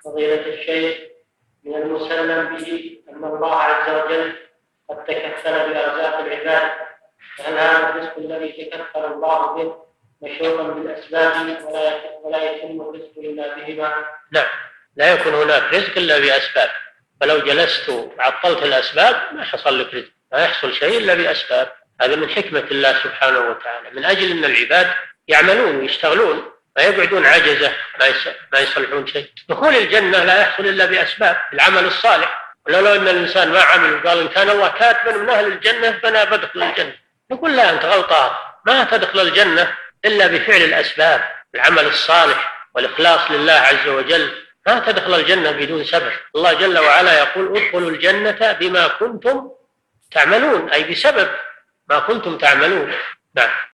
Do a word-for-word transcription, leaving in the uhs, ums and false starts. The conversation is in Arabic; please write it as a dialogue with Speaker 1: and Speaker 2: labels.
Speaker 1: فضيلة الشيخ، من المسلم به أن الله عز وجل قد تكفل بأرزاق العباد، فهل هذا الرزق الذي تكفل الله به مشروطا بالأسباب ولا يتم الرزق إلا بهما؟
Speaker 2: نعم، لا يكون هناك رزق إلا بأسباب، فلو جلست وعطلت الأسباب ما حصل لك رزق، ما يحصل شيء إلا بأسباب. هذا من حكمة الله سبحانه وتعالى، من أجل أن العباد يعملون ويشتغلون، ما يقعدون عجزة ما يصلحون شيء. دخول الجنة لا يحصل إلا بأسباب العمل الصالح، ولو أن الإنسان ما عمل وقال إن كان الله كاتبا من أهل الجنة فأنا بدخل الجنة، نقول لا، أنت غلطان، ما تدخل الجنة إلا بفعل الأسباب، العمل الصالح والإخلاص لله عز وجل، ما تدخل الجنة بدون سبب. الله جل وعلا يقول ادخلوا الجنة بما كنتم تعملون، أي بسبب ما كنتم تعملون. نعم.